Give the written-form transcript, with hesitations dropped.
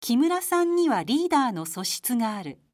木村さんにはリーダーの素質がある。